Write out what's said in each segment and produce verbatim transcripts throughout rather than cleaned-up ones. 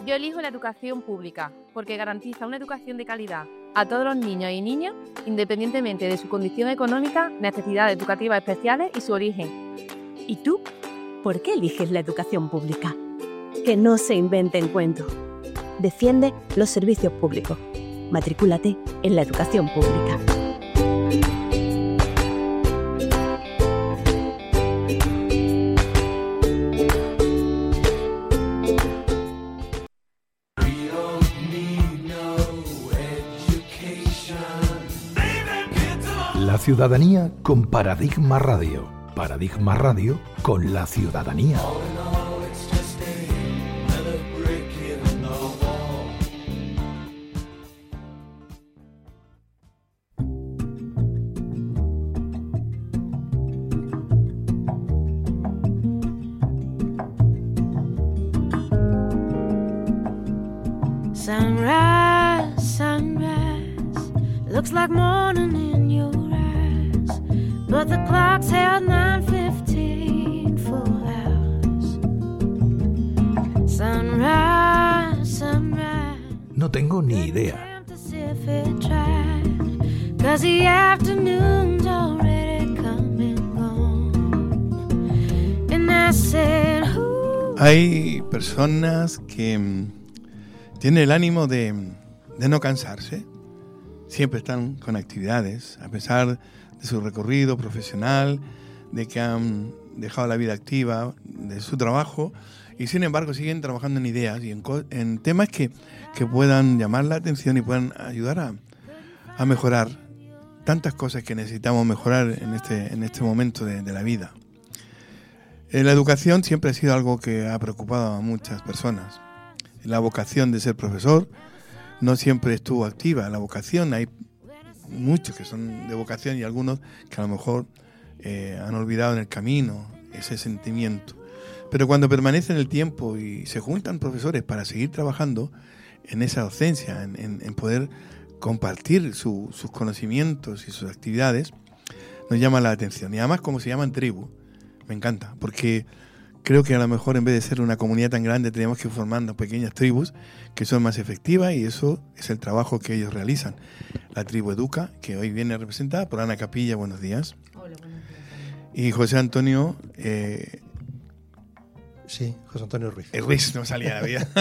Yo elijo la educación pública porque garantiza una educación de calidad a todos los niños y niñas, independientemente de su condición económica, necesidades educativas especiales y su origen. ¿Y tú? ¿Por qué eliges la educación pública? Que no se inventen cuentos. Defiende los servicios públicos. Matrículate en la educación pública. La ciudadanía con Paradigma Radio. Paradigma Radio con la ciudadanía. Sunrise, sunrise, looks like morning in your eyes, but the clock's held nine fifteen for hours. Sunrise, sunrise. No tengo ni idea. Cause the afternoon's already come and gone. And I said, who? Hay personas que mm, tienen el ánimo de, de no cansarse. Siempre están con actividades, a pesar de su recorrido profesional, de que han dejado la vida activa, de su trabajo, y sin embargo siguen trabajando en ideas y en, co- en temas que, que puedan llamar la atención y puedan ayudar a, a mejorar tantas cosas que necesitamos mejorar en este, en este momento de, de la vida. Eh, la educación siempre ha sido algo que ha preocupado a muchas personas. La vocación de ser profesor no siempre estuvo activa. La vocación, hay muchos que son de vocación y algunos que a lo mejor eh, han olvidado en el camino ese sentimiento. Pero cuando permanece en el tiempo y se juntan profesores para seguir trabajando en esa docencia, en, en, en poder compartir su, sus conocimientos y sus actividades, nos llama la atención. Y además, como se llaman tribu, me encanta, porque creo que a lo mejor en vez de ser una comunidad tan grande tenemos que ir formando pequeñas tribus que son más efectivas, y eso es el trabajo que ellos realizan. La tribu Educa, que hoy viene representada por Ana Capilla, buenos días. Hola, buenos días. Y José Antonio... Eh, sí, José Antonio Ruiz. Eh, Ruiz, no me salía la vida.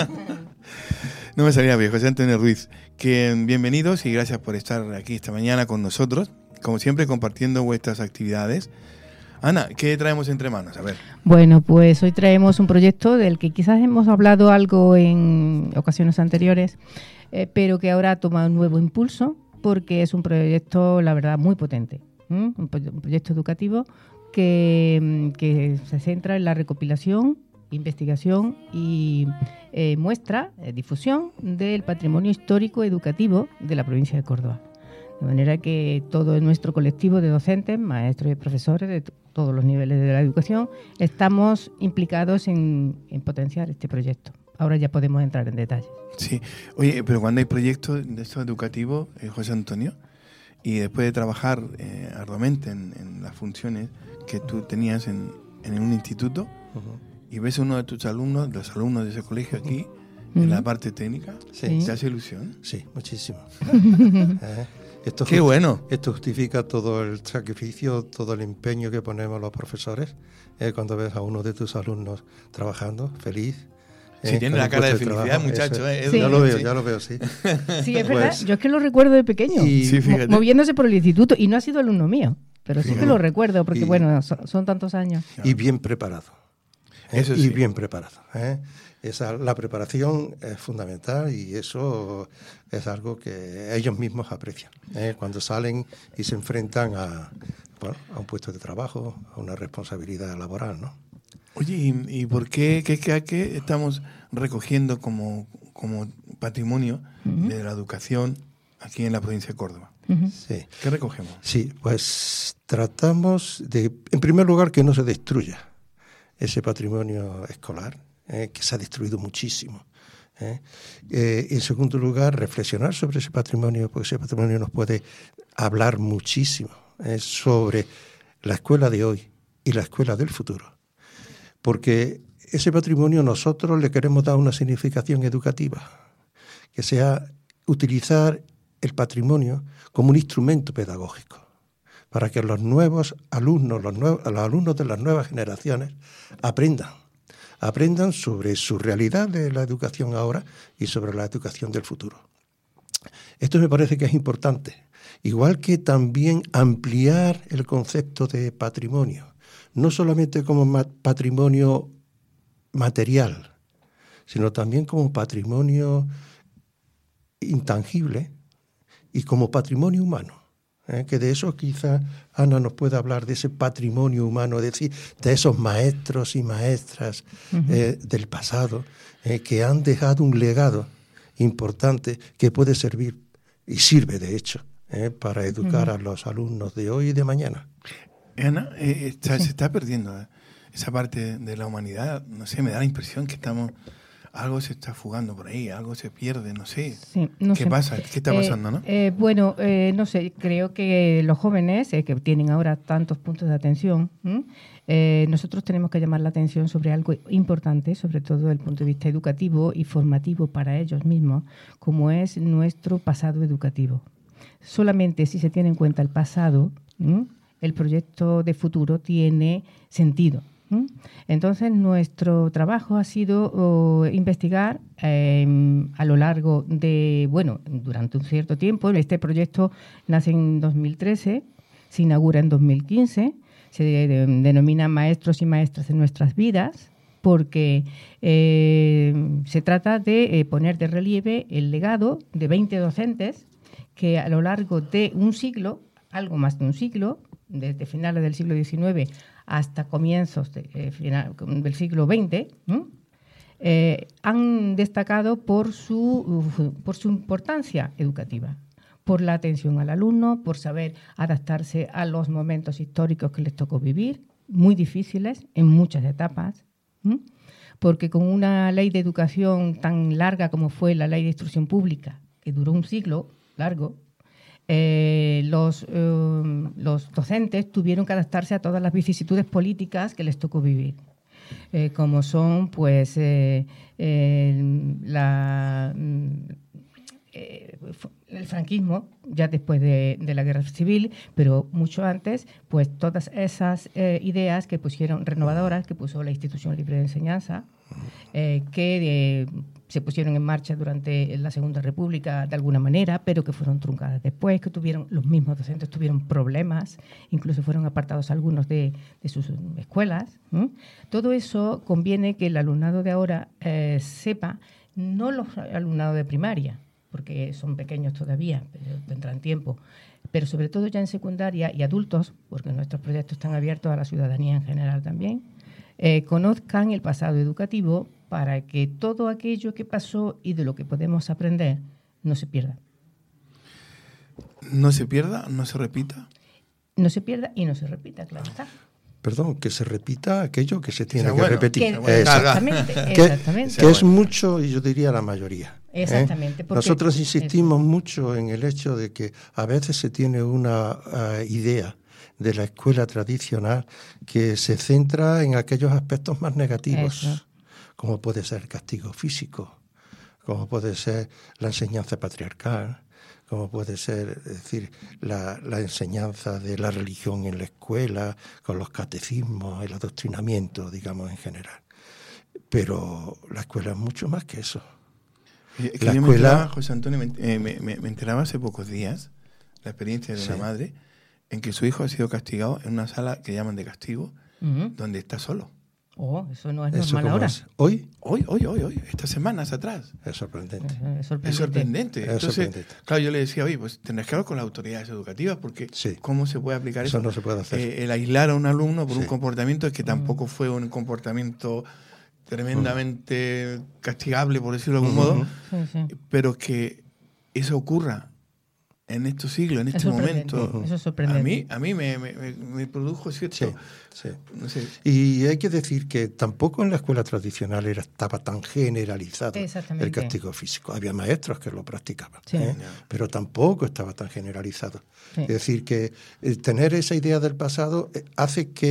no me salía bien, José Antonio Ruiz. Que bienvenidos y gracias por estar aquí esta mañana con nosotros, como siempre compartiendo vuestras actividades. Ana, ¿qué traemos entre manos? A ver. Bueno, pues hoy traemos un proyecto del que quizás hemos hablado algo en ocasiones anteriores, eh, pero que ahora toma un nuevo impulso porque es un proyecto, la verdad, muy potente. ¿Mm? Un, pro- un proyecto educativo que, que se centra en la recopilación, investigación y eh, muestra, eh, difusión del patrimonio histórico educativo de la provincia de Córdoba. De manera que todo nuestro colectivo de docentes, maestros y profesores de t- todos los niveles de la educación estamos implicados en, en potenciar este proyecto. Ahora ya podemos entrar en detalles. Sí. Oye, pero cuando hay proyectos de estos educativos, eh, José Antonio, y después de trabajar eh, arduamente en, en las funciones que tú tenías en, en un instituto, Uh-huh. y ves a uno de tus alumnos, de los alumnos de ese colegio aquí, Uh-huh. en la parte técnica, Sí. ¿te hace ilusión? Sí, muchísimo. ¿Eh? Esto ¡Qué justi- bueno! Esto justifica todo el sacrificio, todo el empeño que ponemos los profesores. ¿Eh? Cuando ves a uno de tus alumnos trabajando, feliz. Sí, ¿eh? tiene con la un cara de puesto felicidad, trabajo, muchacho. eso es. ¿eh? Sí. Ya lo veo, Sí. ya lo veo, sí. Sí, es verdad. Pues- Yo es que lo recuerdo de pequeño, Y- Sí, fíjate. mo- moviéndose por el instituto, y no ha sido alumno mío, pero sí que lo recuerdo, porque Y- bueno, son, son tantos años. Y bien preparado. ¿eh? Eso y sí. bien preparado. ¿eh? Esa, la preparación es fundamental y eso es algo que ellos mismos aprecian. ¿eh? Cuando salen y se enfrentan a, bueno, a un puesto de trabajo, a una responsabilidad laboral, ¿no? Oye, ¿y, y por qué, qué, qué, qué estamos recogiendo como, como patrimonio Ujú. de la educación aquí en la provincia de Córdoba? Ujú. Sí. ¿Qué recogemos? Sí, pues tratamos de, en primer lugar, que no se destruya ese patrimonio escolar, eh, que se ha destruido muchísimo. ¿eh? Eh, en segundo lugar, reflexionar sobre ese patrimonio, porque ese patrimonio nos puede hablar muchísimo eh, sobre la escuela de hoy y la escuela del futuro. Porque ese patrimonio nosotros le queremos dar una significación educativa, que sea utilizar el patrimonio como un instrumento pedagógico, para que los nuevos alumnos, los, nuevos, los alumnos de las nuevas generaciones aprendan, aprendan sobre su realidad de la educación ahora y sobre la educación del futuro. Esto me parece que es importante, igual que también ampliar el concepto de patrimonio, no solamente como ma- patrimonio material, sino también como patrimonio intangible y como patrimonio humano. ¿eh? Que de eso quizá Ana nos pueda hablar, de ese patrimonio humano, es decir, de esos maestros y maestras uh-huh. eh, del pasado eh, que han dejado un legado importante que puede servir, y sirve de hecho, eh, para educar uh-huh. a los alumnos de hoy y de mañana. Ana, eh, está, sí. se está perdiendo eh, esa parte de la humanidad. No sé, me da la impresión que estamos... Algo se está fugando por ahí, algo se pierde, no sé. Sí, no ¿Qué sé. pasa? ¿Qué está pasando, eh, no? Eh, bueno, eh, no sé, creo que los jóvenes eh, que tienen ahora tantos puntos de atención, eh, nosotros tenemos que llamar la atención sobre algo importante, sobre todo desde el punto de vista educativo y formativo para ellos mismos, como es nuestro pasado educativo. Solamente si se tiene en cuenta el pasado, ¿m? el proyecto de futuro tiene sentido. Entonces, nuestro trabajo ha sido oh, investigar eh, a lo largo de, bueno, durante un cierto tiempo. Este proyecto nace en dos mil trece, se inaugura en dos mil quince, se de, de, denomina Maestros y Maestras en Nuestras Vidas, porque eh, se trata de eh, poner de relieve el legado de veinte docentes que a lo largo de un siglo, algo más de un siglo, desde finales del siglo diecinueve hasta comienzos de, eh, final, del siglo veinte, ¿eh? Eh, han destacado por su, uh, por su importancia educativa, por la atención al alumno, por saber adaptarse a los momentos históricos que les tocó vivir, muy difíciles en muchas etapas, ¿eh? Porque con una ley de educación tan larga como fue la Ley de Instrucción Pública, que duró un siglo largo, Eh, los, eh, los docentes tuvieron que adaptarse a todas las vicisitudes políticas que les tocó vivir, eh, como son pues eh, eh, la, eh, el franquismo, ya después de, de la Guerra Civil, pero mucho antes, pues todas esas eh, ideas que pusieron renovadoras, que puso la Institución Libre de Enseñanza, eh, que eh, se pusieron en marcha durante la Segunda República de alguna manera, pero que fueron truncadas después, que tuvieron los mismos docentes tuvieron problemas, incluso fueron apartados algunos de, de sus escuelas. ¿eh? Todo eso conviene que el alumnado de ahora eh, sepa, no los alumnados de primaria, porque son pequeños todavía, pero tendrán tiempo, pero sobre todo ya en secundaria y adultos, porque nuestros proyectos están abiertos a la ciudadanía en general también, eh, conozcan el pasado educativo, para que todo aquello que pasó y de lo que podemos aprender no se pierda. ¿No se pierda? ¿No se repita? No se pierda y no se repita, claro está. Perdón, que se repita aquello que se tiene que, que bueno, repetir. Que, bueno, exactamente, que, exactamente. Que es mucho, y yo diría la mayoría. Exactamente. ¿eh? Nosotros insistimos eso. mucho en el hecho de que a veces se tiene una uh, idea de la escuela tradicional que se centra en aquellos aspectos más negativos. Eso. Como puede ser el castigo físico, como puede ser la enseñanza patriarcal, como puede ser, es decir, la, la enseñanza de la religión en la escuela, con los catecismos, el adoctrinamiento, digamos, en general. Pero la escuela es mucho más que eso. Es que la yo escuela... me enteraba, José Antonio, me, eh, me, me enteraba hace pocos días la experiencia de sí. una madre en que su hijo ha sido castigado en una sala que llaman de castigo, uh-huh. donde está solo. Oh, eso no es ¿Eso normal ahora. Es? ¿Hoy? Hoy, hoy, hoy, hoy, estas semanas atrás. Es sorprendente. Es sorprendente. Es sorprendente. Es Entonces, sorprendente. claro, yo le decía, oye, pues tendrás que hablar con las autoridades educativas porque sí. ¿cómo se puede aplicar eso? Eso no se puede hacer. Eh, el aislar a un alumno por sí. un comportamiento que tampoco fue un comportamiento tremendamente uh-huh. castigable, por decirlo de algún uh-huh. modo, sí, sí. pero que eso ocurra en estos siglos, en este momento, uh-huh. eso es sorprendente. a mí, a mí me, me, me produjo cierto... Sí, sí. No sé. Y hay que decir que tampoco en la escuela tradicional era, estaba tan generalizado el castigo físico. Había maestros que lo practicaban, sí. ¿eh? yeah. pero tampoco estaba tan generalizado. Sí. Es decir, que tener esa idea del pasado hace que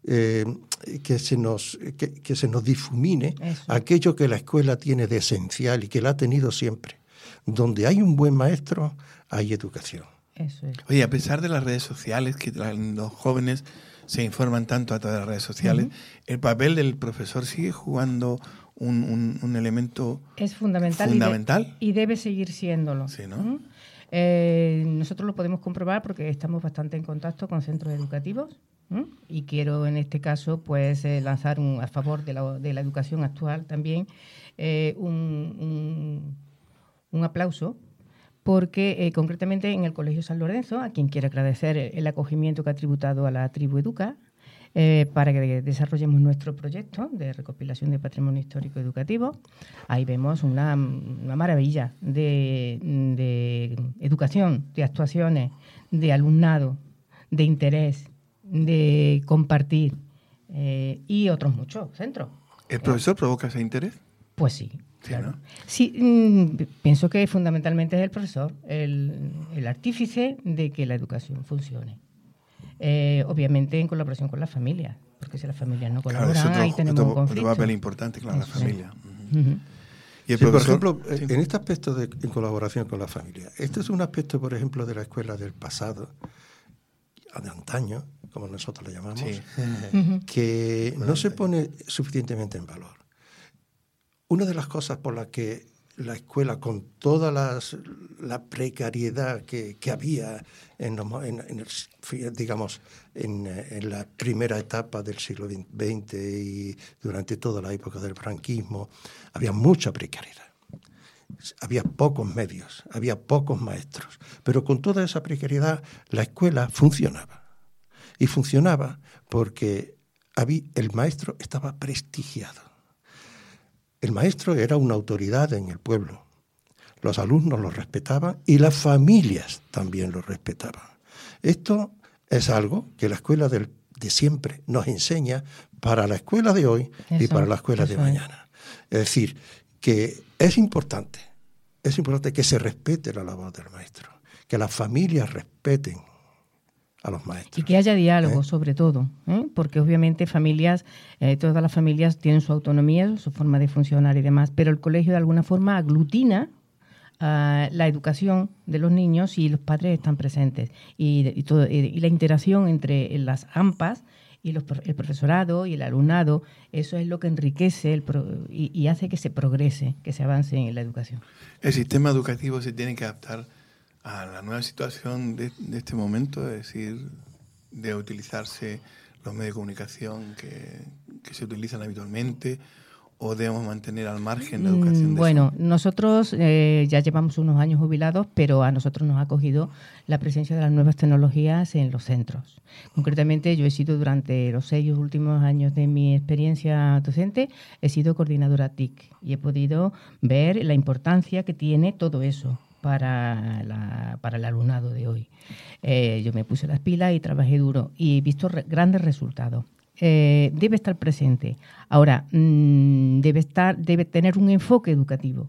eh, que, se nos, que, que se nos difumine Eso. aquello que la escuela tiene de esencial y que la ha tenido siempre. Donde hay un buen maestro, hay educación. Eso es. Oye, a pesar de las redes sociales, que la- los jóvenes se informan tanto a través de las redes sociales, Ujú. ¿el papel del profesor sigue jugando un, un, un elemento Es fundamental, fundamental? Y, de- y debe seguir siéndolo. Sí, ¿no? ¿Mm? Eh, nosotros lo podemos comprobar porque estamos bastante en contacto con centros educativos. ¿Mm? Y quiero en este caso pues eh, lanzar un, a favor de la, de la educación actual también eh, un, un, un aplauso, porque eh, concretamente en el Colegio San Lorenzo, a quien quiero agradecer el acogimiento que ha tributado a la tribu Educa, eh, para que desarrollemos nuestro proyecto de recopilación de patrimonio histórico educativo. Ahí vemos una, una maravilla de, de educación, de actuaciones, de alumnado, de interés, de compartir eh, y otros muchos centros. ¿El profesor provoca ese interés? Pues sí. Sí, Claro. ¿no? Sí, mm, pienso que fundamentalmente es el profesor, el, el artífice de que la educación funcione. Eh, obviamente en colaboración con las familias, porque si las familias no Claro, colaboran, es otro, ahí tenemos otro- un conflicto. otro papel importante, claro, la Eso. familia. Ujú. Ujú. Y el Sí, por profesor- ejemplo, eh, sí. en este aspecto de en colaboración con la familia, este es un aspecto, por ejemplo, de la escuela del pasado, de antaño, como nosotros le llamamos, Sí. Ujú. que no se pone suficientemente en valor. Una de las cosas por las que la escuela, con toda las, la precariedad que, que había en, los mo- en- en el- digamos, en, eh, en la primera etapa del siglo veinte y durante toda la época del franquismo, había mucha precariedad. Había pocos medios, había pocos maestros, pero con toda esa precariedad la escuela funcionaba. Y funcionaba porque había, el maestro estaba prestigiado. El maestro era una autoridad en el pueblo. Los alumnos lo respetaban y las familias también lo respetaban. Esto es algo que la escuela del, de siempre nos enseña para la escuela de hoy y Eso, para la escuela de eso es. mañana. Es decir, que es importante, es importante que se respete la labor del maestro, que las familias respeten a los maestros. Y que haya diálogo, ¿Eh? sobre todo, ¿eh? Porque obviamente familias, eh, todas las familias tienen su autonomía, su forma de funcionar y demás, pero el colegio de alguna forma aglutina uh, la educación de los niños y los padres están presentes. Y, y, todo, y, y la interacción entre las A M P As y los, el profesorado y el alumnado, eso es lo que enriquece el pro, y, y hace que se progrese, que se avance en la educación. El sistema educativo se tiene que adaptar a la nueva situación de, de este momento, es decir, de utilizarse los medios de comunicación que, que se utilizan habitualmente, o debemos mantener al margen la educación Mm, de Bueno, eso? nosotros eh, ya llevamos unos años jubilados, pero a nosotros nos ha acogido la presencia de las nuevas tecnologías en los centros. Concretamente, yo he sido durante los seis últimos años de mi experiencia docente, he sido coordinadora T I C y he podido ver la importancia que tiene todo eso para, la, para el alumnado de hoy. Eh, yo me puse las pilas y trabajé duro y he visto re- grandes resultados. Eh, debe estar presente. Ahora, mmm, debe estar, debe tener un enfoque educativo,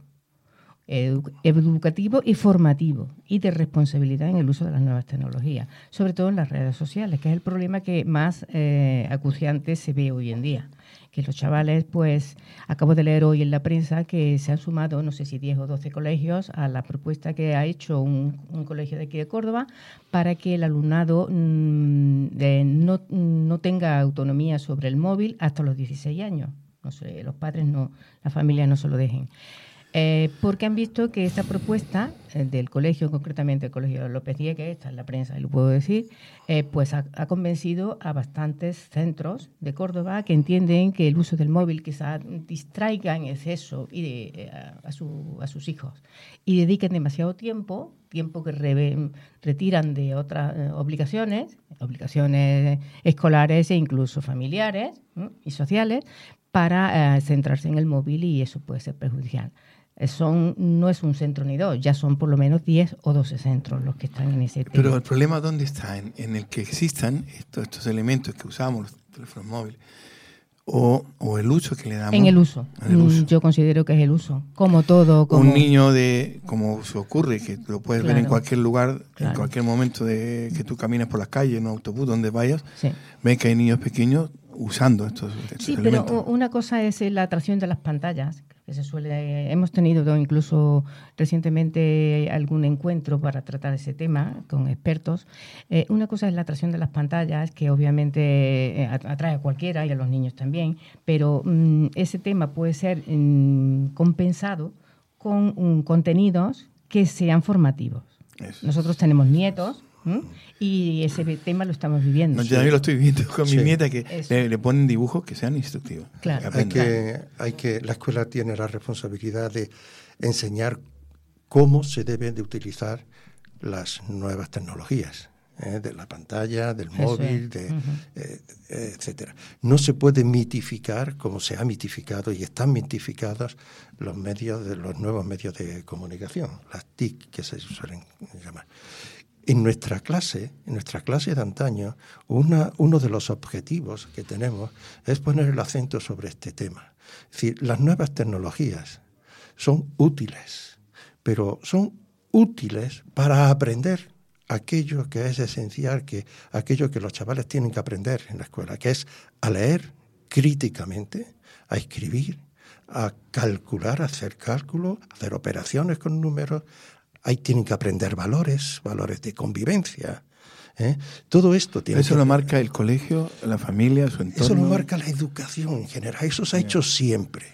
edu- educativo y formativo y de responsabilidad en el uso de las nuevas tecnologías, sobre todo en las redes sociales, que es el problema que más eh, acuciante se ve hoy en día. Que los chavales, pues, acabo de leer hoy en la prensa que se han sumado, no sé si diez o doce colegios, a la propuesta que ha hecho un, un colegio de aquí de Córdoba para que el alumnado mmm, de, no, no tenga autonomía sobre el móvil hasta los dieciséis años. No sé, los padres no, la familia no se lo dejen. Eh, porque han visto que esta propuesta eh, del colegio, concretamente el colegio López Diegues, está en la prensa y lo puedo decir, eh, pues ha, ha convencido a bastantes centros de Córdoba que entienden que el uso del móvil quizá distraiga en exceso y de, eh, a, a, su, a sus hijos y dediquen demasiado tiempo, tiempo que re, retiran de otras eh, obligaciones, obligaciones escolares e incluso familiares ¿eh? y sociales, para eh, centrarse en el móvil y eso puede ser perjudicial. Son, no es un centro ni dos, ya son por lo menos diez o doce centros los que están en ese tema. Pero el problema, ¿dónde está? En, en el que existan estos, estos elementos que usamos, los teléfonos móviles, o, o el uso que le damos. En el uso. En el uso. Yo considero que es el uso. Como todo. Como... Un niño de, como se ocurre, que lo puedes Claro. ver en cualquier lugar, Claro. en cualquier momento de que tú caminas por las calles, en un autobús, donde vayas, Sí. ves que hay niños pequeños usando estos, estos sí, elementos. pero una cosa es la atracción de las pantallas, que se suele, hemos tenido incluso recientemente algún encuentro para tratar ese tema con expertos. Eh, una cosa es la atracción de las pantallas, que obviamente atrae a cualquiera y a los niños también, pero mmm, ese tema puede ser mmm, compensado con um, contenidos que sean formativos. Eso. Nosotros tenemos nietos, ¿Mm? y ese tema lo estamos viviendo. No, yo también lo estoy viviendo con sí. mi nieta, que le, le ponen dibujos que sean instructivos. Claro. Que hay que, hay que, la escuela tiene la responsabilidad de enseñar cómo se deben de utilizar las nuevas tecnologías, ¿eh? De la pantalla, del móvil, de, uh-huh. eh, etcétera. No se puede mitificar, como se ha mitificado y están mitificados los medios de los nuevos medios de comunicación, las T I C que se suelen llamar. En nuestra clase, en nuestra clase de antaño, una, uno de los objetivos que tenemos es poner el acento sobre este tema. Es decir, las nuevas tecnologías son útiles, pero son útiles para aprender aquello que es esencial, que aquello que los chavales tienen que aprender en la escuela, que es a leer críticamente, a escribir, a calcular, a hacer cálculos, a hacer operaciones con números. Ahí tienen que aprender valores, valores de convivencia. ¿eh? Todo esto tiene Eso que... lo marca el colegio, la familia, su entorno. Eso lo marca la educación en general. Eso se ha hecho siempre.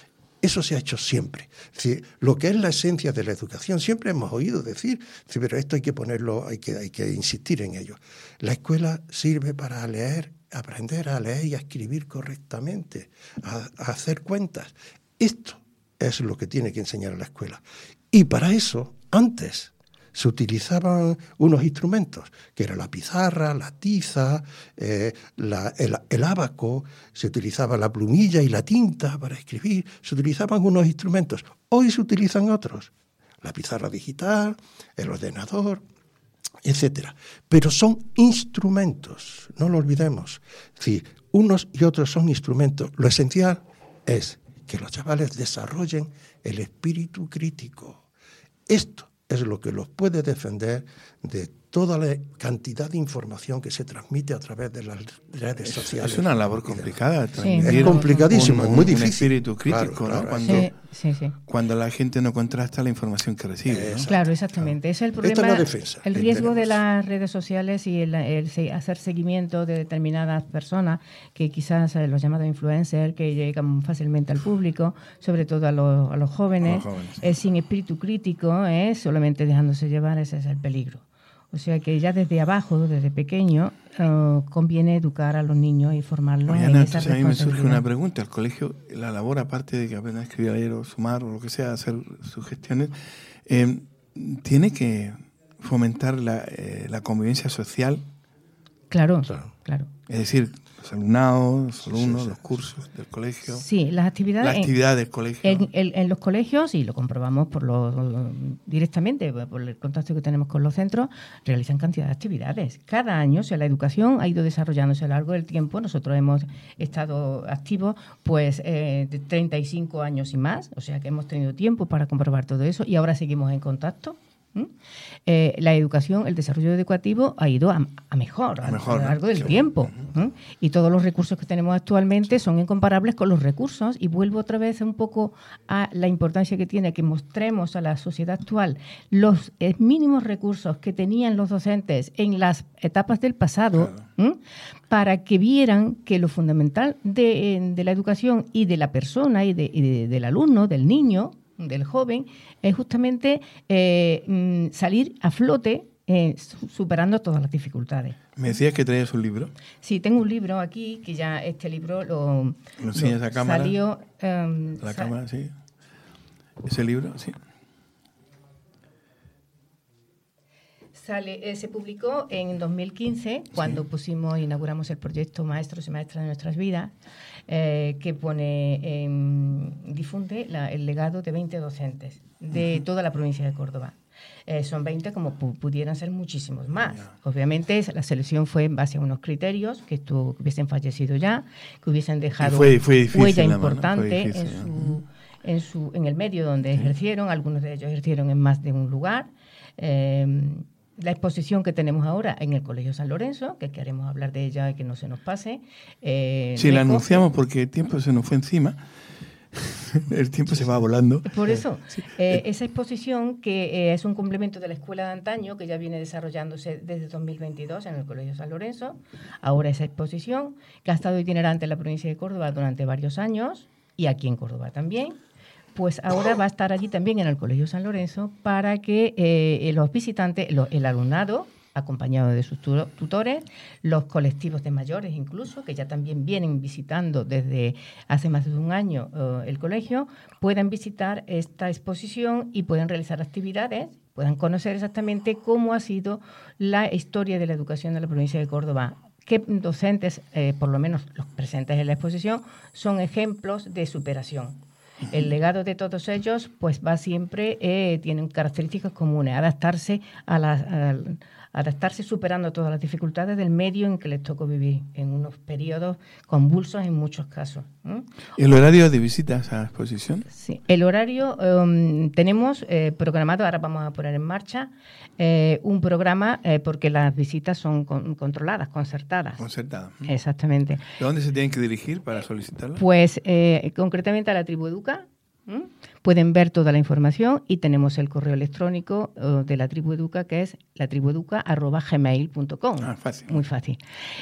Eso se ha hecho siempre. Es decir, lo que es la esencia de la educación, siempre hemos oído decir, pero esto hay que ponerlo, hay que, hay que insistir en ello. La escuela sirve para leer, aprender a leer y a escribir correctamente, a, a hacer cuentas. Esto es lo que tiene que enseñar a la escuela. Y para eso, antes se utilizaban unos instrumentos, que era la pizarra, la tiza, eh, la, el, el ábaco, se utilizaba la plumilla y la tinta para escribir, se utilizaban unos instrumentos. Hoy se utilizan otros, la pizarra digital, el ordenador, etcétera. Pero son instrumentos, no lo olvidemos. Es decir, unos y otros son instrumentos. Lo esencial es que los chavales desarrollen el espíritu crítico. Esto es lo que los puede defender de toda la cantidad de información que se transmite a través de las redes sociales. Es una labor complicada. Sí. Es complicadísimo, un, es muy un difícil. espíritu crítico, claro, ¿no? claro. Cuando, sí, sí, sí. cuando la gente no contrasta la información que recibe. ¿no? Claro, exactamente. Ese es el problema. Esta es la defensa. El riesgo de las redes sociales y el, el hacer seguimiento de determinadas personas, que quizás eh, los llamados influencers, que llegan fácilmente al público, sobre todo a los, a los jóvenes, a los jóvenes. eh, sin espíritu crítico, eh, solamente dejándose llevar, ese es el peligro. O sea que ya desde abajo, desde pequeño, uh, conviene educar a los niños y formarlos Oye, en Ana, esa entonces a mí me surge responsabilidad. una pregunta. El colegio, la labor, aparte de que aprendan a escribir, a leer o sumar o lo que sea, hacer sus gestiones, eh, tiene que fomentar la, eh, la convivencia social. Claro, Claro. claro. Es decir, los alumnados, los alumnos, Sí, sí, los cursos del colegio, Sí, las actividades... la en- actividad del colegio. En, en- en los colegios, y lo comprobamos por los, directamente por el contacto que tenemos con los centros, realizan cantidad de actividades. Cada año, o sea, la educación ha ido desarrollándose a lo largo del tiempo. Nosotros hemos estado activos pues eh, de treinta y cinco años y más, o sea que hemos tenido tiempo para comprobar todo eso y ahora seguimos en contacto. ¿Mm? Eh, la educación, el desarrollo educativo ha ido a, a mejor a, A mejor, a lo largo del sí. tiempo. ¿Mm? Y todos los recursos que tenemos actualmente son incomparables con los recursos. Y vuelvo otra vez un poco a la importancia que tiene que mostremos a la sociedad actual los eh, mínimos recursos que tenían los docentes en las etapas del pasado, ¿Mm? para que vieran que lo fundamental de, eh, de la educación y de la persona y, de, y de- del alumno, del niño, del joven, es justamente eh, mm, salir a flote eh, su- superando todas las dificultades. Me decías que traías un libro. Sí, tengo un libro aquí, que ya este libro lo, ¿Lo enseñas a cámara? salió... em, La sa- cámara, sí. Ese libro, sí. Sale, eh, se publicó en dos mil quince, cuando pusimos, inauguramos el proyecto Maestros y Maestras de Nuestras Vidas, eh, que pone, em, difunde la- el legado de veinte docentes de toda la provincia de Córdoba. Eh, son veinte, como pu- pudieran ser muchísimos más. Obviamente es- la selección fue en base a unos criterios que, estu- que hubiesen fallecido ya, que hubiesen dejado fue- fue difícil, huella la mano, fue importante difícil, en, ¿no? su, en, su, en el medio donde ejercieron. Algunos de ellos ejercieron en más de un lugar. Eh, la exposición que tenemos ahora en el Colegio San Lorenzo, que queremos hablar de ella y que no se nos pase. Eh, sí, la recoge... anunciamos porque el tiempo se nos fue encima. El tiempo se va volando. Por eso, eh, esa exposición que eh, es un complemento de la Escuela de Antaño, que ya viene desarrollándose desde dos mil veintidós en el Colegio San Lorenzo. Ahora esa exposición, que ha estado itinerante en la provincia de Córdoba durante varios años, y aquí en Córdoba también, pues ahora va a estar allí también en el Colegio San Lorenzo para que eh, los visitantes, lo, el alumnado, acompañado de sus tutores, los colectivos de mayores incluso, que ya también vienen visitando desde hace más de un año uh, el colegio, puedan visitar esta exposición y puedan realizar actividades, puedan conocer exactamente cómo ha sido la historia de la educación de la provincia de Córdoba. Qué docentes, eh, por lo menos los presentes en la exposición, son ejemplos de superación. El legado de todos ellos pues va siempre, eh, tienen características comunes, adaptarse a las... A, adaptarse superando todas las dificultades del medio en que les tocó vivir, en unos periodos convulsos en muchos casos. ¿eh? ¿El horario de visitas a la exposición? Sí, el horario um, tenemos eh, programado, ahora vamos a poner en marcha, eh, un programa eh, porque las visitas son con, controladas, concertadas. Concertadas. Exactamente. ¿De dónde se tienen que dirigir para solicitarlas? Pues eh, concretamente a la Tribu Educa. ¿Mm? Pueden ver toda la información y tenemos el correo electrónico uh, de la Tribu Educa, que es latribueduca arroba gmail punto com. Ah, fácil. Muy fácil.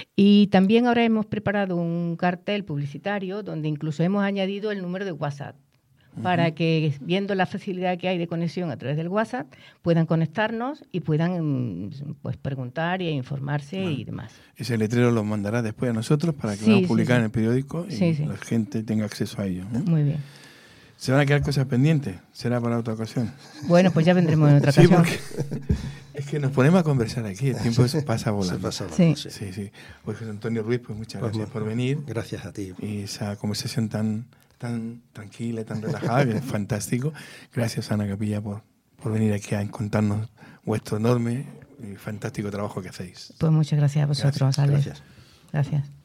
Y también ahora hemos preparado un cartel publicitario donde incluso hemos añadido el número de WhatsApp uh-huh. para que, viendo la facilidad que hay de conexión a través del WhatsApp, puedan conectarnos y puedan pues preguntar e informarse bueno, y demás. Ese letrero lo mandará después a nosotros para que sí, lo podamos sí, publicar sí. en el periódico y sí, sí. la gente tenga acceso a ello. ¿eh? Muy bien. ¿Se van a quedar cosas pendientes? ¿Será para otra ocasión? Bueno, pues ya vendremos en otra sí, ocasión. Porque es que nos ponemos a conversar aquí, el tiempo se pasa volando. Se pasa volando sí. sí, sí. Pues José Antonio Ruiz, pues muchas pues gracias por venir. Gracias a ti. Y esa conversación tan, tan tranquila y tan relajada, que es fantástico. Gracias, Ana Capilla, por, por venir aquí a contarnos vuestro enorme y fantástico trabajo que hacéis. Pues muchas gracias a vosotros, Gracias. Alex. Gracias. Gracias.